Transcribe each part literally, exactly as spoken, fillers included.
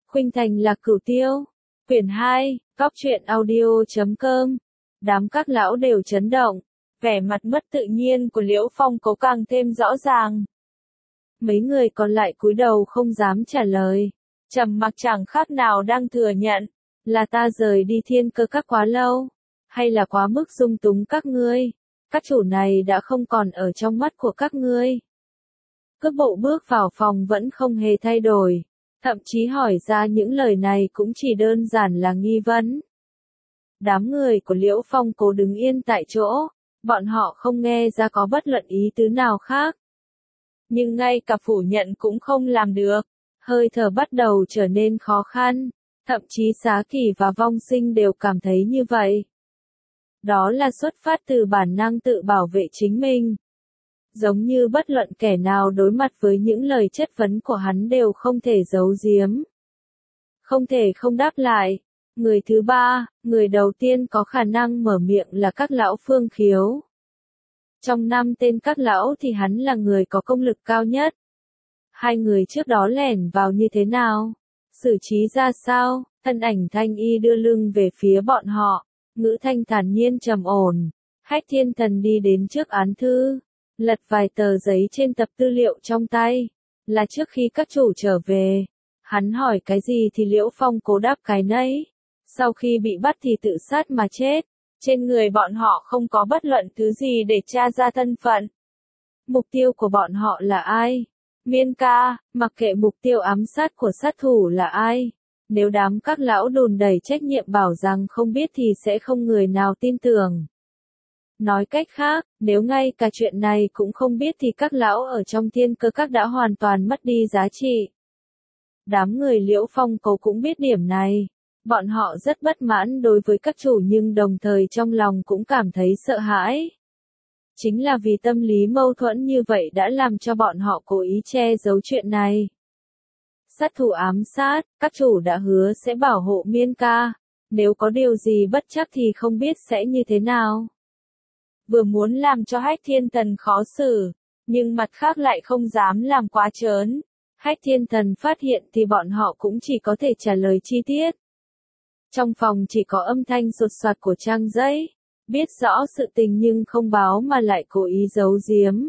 Khuynh Thành Lạc Cửu Tiêu. Quyển hai, Góc truyện audio chấm com. Đám các lão đều chấn động, vẻ mặt mất tự nhiên của Liễu Phong Cố càng thêm rõ ràng. Mấy người còn lại cúi đầu không dám trả lời, trầm mặc chẳng khác nào đang thừa nhận, là ta rời đi Thiên Cơ Các quá lâu, hay là quá mức dung túng các ngươi, các chủ này đã không còn ở trong mắt của các ngươi. Cước bộ bước vào phòng vẫn không hề thay đổi, thậm chí hỏi ra những lời này cũng chỉ đơn giản là nghi vấn. Đám người của Liễu Phong Cố đứng yên tại chỗ, bọn họ không nghe ra có bất luận ý tứ nào khác. Nhưng ngay cả phủ nhận cũng không làm được, hơi thở bắt đầu trở nên khó khăn, thậm chí Xá Kỳ và Vong Sinh đều cảm thấy như vậy. Đó là xuất phát từ bản năng tự bảo vệ chính mình. Giống như bất luận kẻ nào đối mặt với những lời chất vấn của hắn đều không thể giấu giếm. Không thể không đáp lại. Người thứ ba, người đầu tiên có khả năng mở miệng là các lão Phương Khiếu. Trong năm tên các lão thì hắn là người có công lực cao nhất. Hai người trước đó lẻn vào như thế nào? Xử trí ra sao? Thân ảnh Thanh Y đưa lưng về phía bọn họ, ngữ thanh thản nhiên trầm ổn. Hách Thiên Thần đi đến trước án thư, lật vài tờ giấy trên tập tư liệu trong tay, là trước khi các chủ trở về. Hắn hỏi cái gì thì Liễu Phong Cố đáp cái nấy. Sau khi bị bắt thì tự sát mà chết. Trên người bọn họ không có bất luận thứ gì để tra ra thân phận. Mục tiêu của bọn họ là ai? Miên ca, mặc kệ mục tiêu ám sát của sát thủ là ai. Nếu đám các lão đùn đẩy trách nhiệm bảo rằng không biết thì sẽ không người nào tin tưởng. Nói cách khác, nếu ngay cả chuyện này cũng không biết thì các lão ở trong Thiên Cơ Các đã hoàn toàn mất đi giá trị. Đám người Liễu Phong Cố cũng biết điểm này. Bọn họ rất bất mãn đối với các chủ nhưng đồng thời trong lòng cũng cảm thấy sợ hãi. Chính là vì tâm lý mâu thuẫn như vậy đã làm cho bọn họ cố ý che giấu chuyện này. Sát thủ ám sát, các chủ đã hứa sẽ bảo hộ Miên ca. Nếu có điều gì bất chắc thì không biết sẽ như thế nào. Vừa muốn làm cho Hách Thiên Thần khó xử, nhưng mặt khác lại không dám làm quá trớn. Hách Thiên Thần phát hiện thì bọn họ cũng chỉ có thể trả lời chi tiết. Trong phòng chỉ có âm thanh sột soạt của trang giấy, biết rõ sự tình nhưng không báo mà lại cố ý giấu giếm.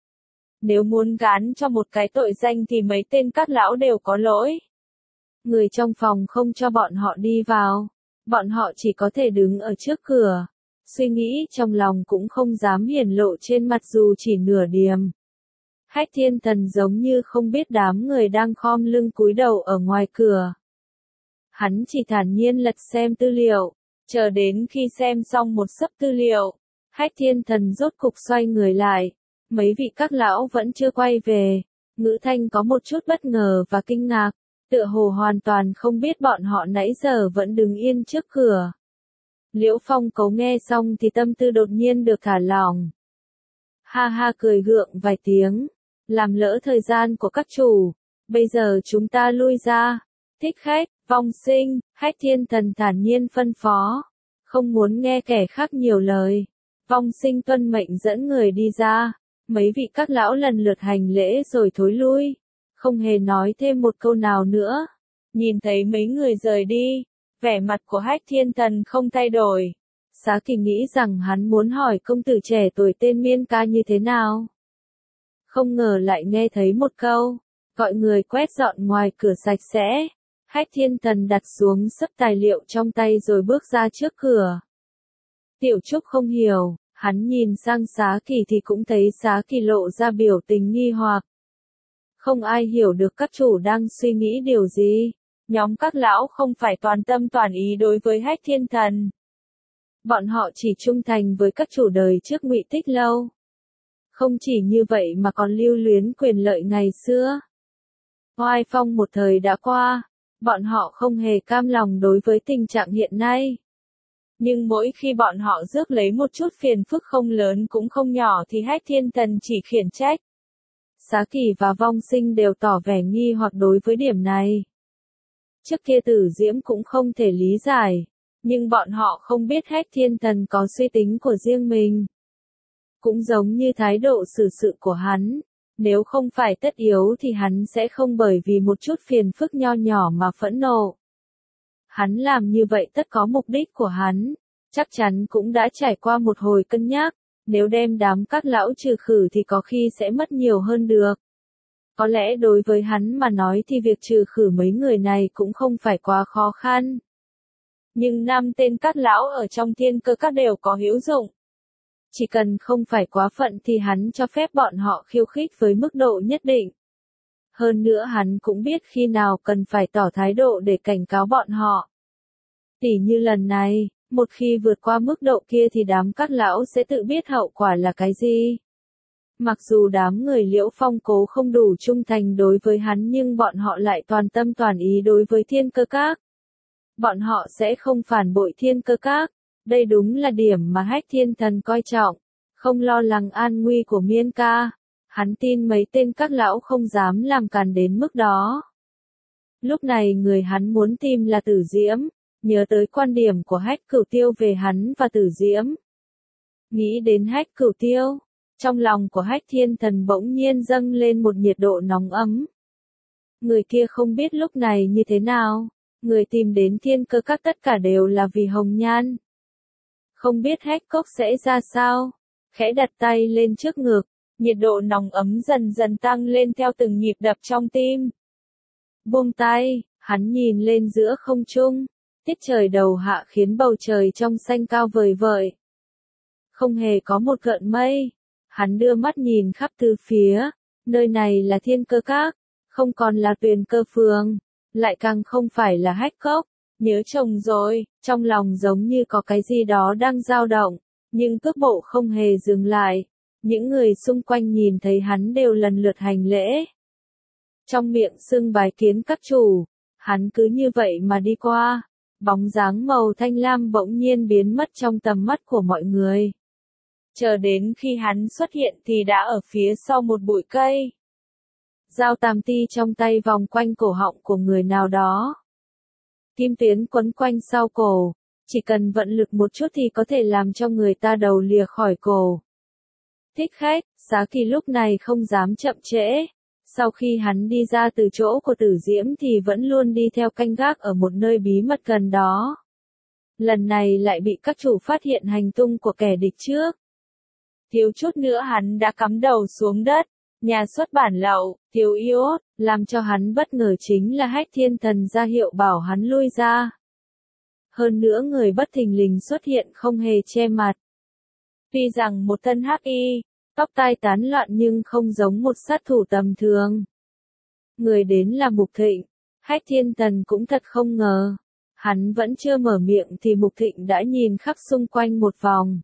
Nếu muốn gán cho một cái tội danh thì mấy tên các lão đều có lỗi. Người trong phòng không cho bọn họ đi vào, bọn họ chỉ có thể đứng ở trước cửa, suy nghĩ trong lòng cũng không dám hiển lộ trên mặt dù chỉ nửa điểm. Hách Thiên Thần giống như không biết đám người đang khom lưng cúi đầu ở ngoài cửa. Hắn chỉ thản nhiên lật xem tư liệu, chờ đến khi xem xong một xấp tư liệu, Hách Thiên Thần rốt cục xoay người lại, mấy vị các lão vẫn chưa quay về, ngữ thanh có một chút bất ngờ và kinh ngạc, tựa hồ hoàn toàn không biết bọn họ nãy giờ vẫn đứng yên trước cửa. Liễu Phong Cố nghe xong thì tâm tư đột nhiên được thả lỏng. Ha ha cười gượng vài tiếng, làm lỡ thời gian của các chủ, bây giờ chúng ta lui ra. Thích khách, Vong Sinh, Hách Thiên Thần thản nhiên phân phó, không muốn nghe kẻ khác nhiều lời. Vong Sinh tuân mệnh dẫn người đi ra, mấy vị các lão lần lượt hành lễ rồi thối lui, không hề nói thêm một câu nào nữa. Nhìn thấy mấy người rời đi, vẻ mặt của Hách Thiên Thần không thay đổi. Xá Kỳ nghĩ rằng hắn muốn hỏi công tử trẻ tuổi tên Miên ca như thế nào. Không ngờ lại nghe thấy một câu, gọi người quét dọn ngoài cửa sạch sẽ. Hách Thiên Thần đặt xuống xấp tài liệu trong tay rồi bước ra trước cửa. Tiểu Trúc không hiểu, hắn nhìn sang Xá Kỳ thì cũng thấy Xá Kỳ lộ ra biểu tình nghi hoặc. Không ai hiểu được các chủ đang suy nghĩ điều gì. Nhóm các lão không phải toàn tâm toàn ý đối với Hách Thiên Thần. Bọn họ chỉ trung thành với các chủ đời trước Ngụy Tích Lâu. Không chỉ như vậy mà còn lưu luyến quyền lợi ngày xưa. Oai phong một thời đã qua. Bọn họ không hề cam lòng đối với tình trạng hiện nay. Nhưng mỗi khi bọn họ rước lấy một chút phiền phức không lớn cũng không nhỏ thì Hách Thiên Thần chỉ khiển trách. Xá Kỳ và Vong Sinh đều tỏ vẻ nghi hoặc đối với điểm này. Trước kia Tử Diễm cũng không thể lý giải, nhưng bọn họ không biết Hách Thiên Thần có suy tính của riêng mình. Cũng giống như thái độ xử sự của hắn, Nếu không phải tất yếu thì hắn sẽ không bởi vì một chút phiền phức nho nhỏ mà phẫn nộ. Hắn làm như vậy tất có mục đích của hắn, chắc chắn cũng đã trải qua một hồi cân nhắc, nếu đem đám các lão trừ khử thì có khi sẽ mất nhiều hơn được. Có lẽ đối với hắn mà nói thì việc trừ khử mấy người này cũng không phải quá khó khăn. Nhưng năm tên các lão ở trong thiên cơ các đều có hữu dụng. Chỉ cần không phải quá phận thì hắn cho phép bọn họ khiêu khích với mức độ nhất định. Hơn nữa hắn cũng biết khi nào cần phải tỏ thái độ để cảnh cáo bọn họ. Tỉ như lần này, một khi vượt qua mức độ kia thì đám các lão sẽ tự biết hậu quả là cái gì. Mặc dù đám người Liễu Phong cố không đủ trung thành đối với hắn nhưng bọn họ lại toàn tâm toàn ý đối với thiên cơ các. Bọn họ sẽ không phản bội thiên cơ các. Đây đúng là điểm mà Hách Thiên Thần coi trọng, không lo lắng an nguy của Miên Ca. Hắn tin mấy tên các lão không dám làm càn đến mức đó. Lúc này người hắn muốn tìm là Tử Diễm, nhớ tới quan điểm của Hách Cửu Tiêu về hắn và Tử Diễm. Nghĩ đến Hách Cửu Tiêu, trong lòng của Hách Thiên Thần bỗng nhiên dâng lên một nhiệt độ nóng ấm. Người kia không biết lúc này như thế nào, người tìm đến thiên cơ các tất cả đều là vì Hồng Nhan. Không biết Hách Cốc sẽ ra sao, khẽ đặt tay lên trước ngực, nhiệt độ nóng ấm dần dần tăng lên theo từng nhịp đập trong tim. Buông tay, hắn nhìn lên giữa không trung, tiết trời đầu hạ khiến bầu trời trong xanh cao vời vợi. Không hề có một gợn mây, hắn đưa mắt nhìn khắp tứ phía, nơi này là thiên cơ các, không còn là Tuyền Cơ Phường, lại càng không phải là Hách Cốc. Nhớ chồng rồi, trong lòng giống như có cái gì đó đang dao động, nhưng cước bộ không hề dừng lại. Những người xung quanh nhìn thấy hắn đều lần lượt hành lễ. Trong miệng xưng bái kiến các chủ, hắn cứ như vậy mà đi qua, bóng dáng màu thanh lam bỗng nhiên biến mất trong tầm mắt của mọi người. Chờ đến khi hắn xuất hiện thì đã ở phía sau một bụi cây. Dao tam ti trong tay vòng quanh cổ họng của người nào đó. Kim tuyến quấn quanh sau cổ, chỉ cần vận lực một chút thì có thể làm cho người ta đầu lìa khỏi cổ. Thích khách, Xá Kỳ lúc này không dám chậm trễ. Sau khi hắn đi ra từ chỗ của Tử Diễm thì vẫn luôn đi theo canh gác ở một nơi bí mật gần đó. Lần này lại bị các chủ phát hiện hành tung của kẻ địch trước. Thiếu chút nữa hắn đã cắm đầu xuống đất. Nhà xuất bản lậu, thiếu iốt, làm cho hắn bất ngờ chính là Hách Thiên Thần ra hiệu bảo hắn lui ra. Hơn nữa người bất thình lình xuất hiện không hề che mặt. Tuy rằng một thân hắc y, tóc tai tán loạn nhưng không giống một sát thủ tầm thường. Người đến là Mục Thịnh, Hách Thiên Thần cũng thật không ngờ. Hắn vẫn chưa mở miệng thì Mục Thịnh đã nhìn khắp xung quanh một vòng.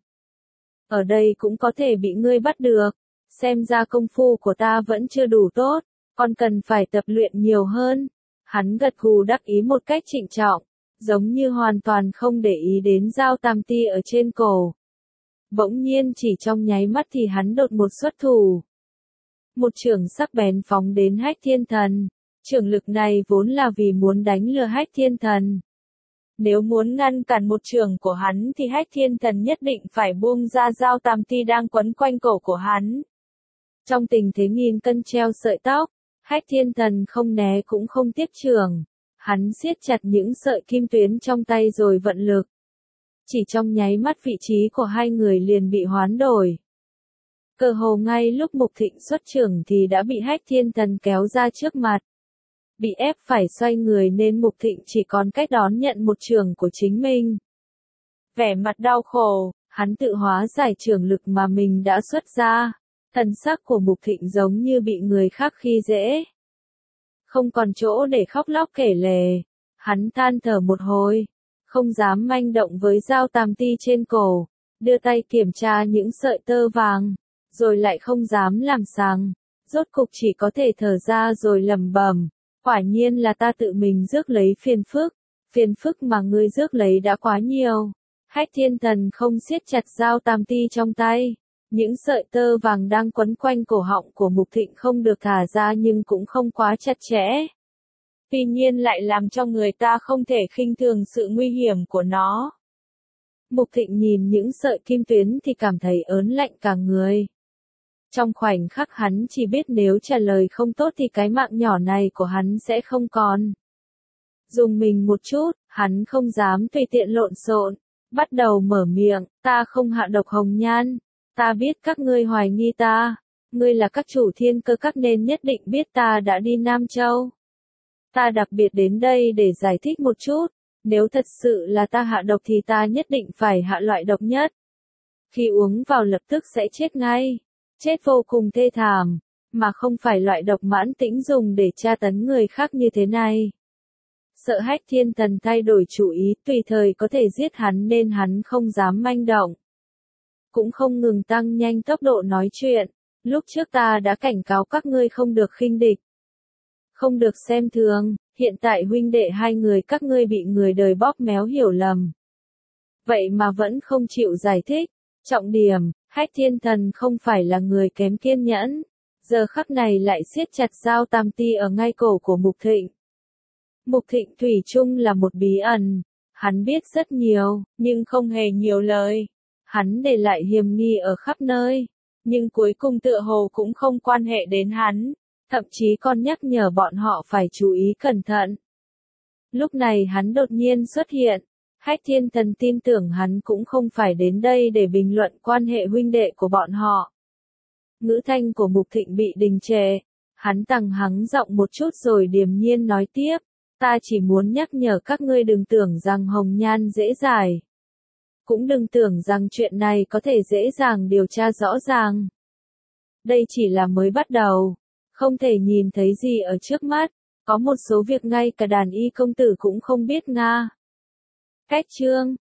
Ở đây cũng có thể bị ngươi bắt được. Xem ra công phu của ta vẫn chưa đủ tốt, còn cần phải tập luyện nhiều hơn. Hắn gật gù đắc ý một cách trịnh trọng, giống như hoàn toàn không để ý đến dao tam ti ở trên cổ. Bỗng nhiên chỉ trong nháy mắt thì hắn đột một xuất thủ. Một chưởng sắc bén phóng đến Hách Thiên Thần. Chưởng lực này vốn là vì muốn đánh lừa Hách Thiên Thần. Nếu muốn ngăn cản một chưởng của hắn thì Hách Thiên Thần nhất định phải buông ra dao tam ti đang quấn quanh cổ của hắn. Trong tình thế nghìn cân treo sợi tóc, Hách Thiên Thần không né cũng không tiếc chưởng. Hắn siết chặt những sợi kim tuyến trong tay rồi vận lực. Chỉ trong nháy mắt vị trí của hai người liền bị hoán đổi. Cơ hồ ngay lúc Mục Thịnh xuất chưởng thì đã bị Hách Thiên Thần kéo ra trước mặt. Bị ép phải xoay người nên Mục Thịnh chỉ còn cách đón nhận một chưởng của chính mình. Vẻ mặt đau khổ, hắn tự hóa giải chưởng lực mà mình đã xuất ra. Thần sắc của Mục Thịnh giống như bị người khác khi dễ. Không còn chỗ để khóc lóc kể lể. Hắn than thở một hồi. Không dám manh động với dao tam ti trên cổ. Đưa tay kiểm tra những sợi tơ vàng. Rồi lại không dám làm sàng. Rốt cục chỉ có thể thở ra rồi lẩm bẩm. Quả nhiên là ta tự mình rước lấy phiền phức. Phiền phức mà ngươi rước lấy đã quá nhiều. Hách Thiên Thần không siết chặt dao tam ti trong tay. Những sợi tơ vàng đang quấn quanh cổ họng của Mục Thịnh không được thả ra nhưng cũng không quá chặt chẽ. Tuy nhiên lại làm cho người ta không thể khinh thường sự nguy hiểm của nó. Mục Thịnh nhìn những sợi kim tuyến thì cảm thấy ớn lạnh cả người. Trong khoảnh khắc hắn chỉ biết nếu trả lời không tốt thì cái mạng nhỏ này của hắn sẽ không còn. Dùng mình một chút, hắn không dám tùy tiện lộn xộn, bắt đầu mở miệng, ta không hạ độc hồng nhan, ta biết các ngươi hoài nghi ta, ngươi là các chủ thiên cơ các nên nhất định biết ta đã đi Nam Châu. Ta đặc biệt đến đây để giải thích một chút, nếu thật sự là ta hạ độc thì ta nhất định phải hạ loại độc nhất. Khi uống vào lập tức sẽ chết ngay, chết vô cùng thê thảm, mà không phải loại độc mãn tĩnh dùng để tra tấn người khác như thế này. Sợ Hách Thiên Thần thay đổi chủ ý tùy thời có thể giết hắn nên hắn không dám manh động. Cũng không ngừng tăng nhanh tốc độ nói chuyện, lúc trước ta đã cảnh cáo các ngươi không được khinh địch. Không được xem thường, hiện tại huynh đệ hai người các ngươi bị người đời bóp méo hiểu lầm. Vậy mà vẫn không chịu giải thích. Trọng điểm, Hách Thiên Thần không phải là người kém kiên nhẫn. Giờ khắc này lại siết chặt dao tam ti ở ngay cổ của Mục Thịnh. Mục Thịnh thủy chung là một bí ẩn. Hắn biết rất nhiều, nhưng không hề nhiều lời. Hắn để lại hiểm nghi ở khắp nơi. Nhưng cuối cùng tựa hồ cũng không quan hệ đến hắn. Thậm chí còn nhắc nhở bọn họ phải chú ý cẩn thận. Lúc này hắn đột nhiên xuất hiện. Hách Thiên Thần tin tưởng hắn cũng không phải đến đây để bình luận quan hệ huynh đệ của bọn họ. Ngữ thanh của Mục Thịnh bị đình trệ. Hắn tăng hắng giọng một chút rồi điềm nhiên nói tiếp. Ta chỉ muốn nhắc nhở các ngươi đừng tưởng rằng hồng nhan dễ giải. Cũng đừng tưởng rằng chuyện này có thể dễ dàng điều tra rõ ràng. Đây chỉ là mới bắt đầu. Không thể nhìn thấy gì ở trước mắt. Có một số việc ngay cả đàn y công tử cũng không biết nga. Cách chương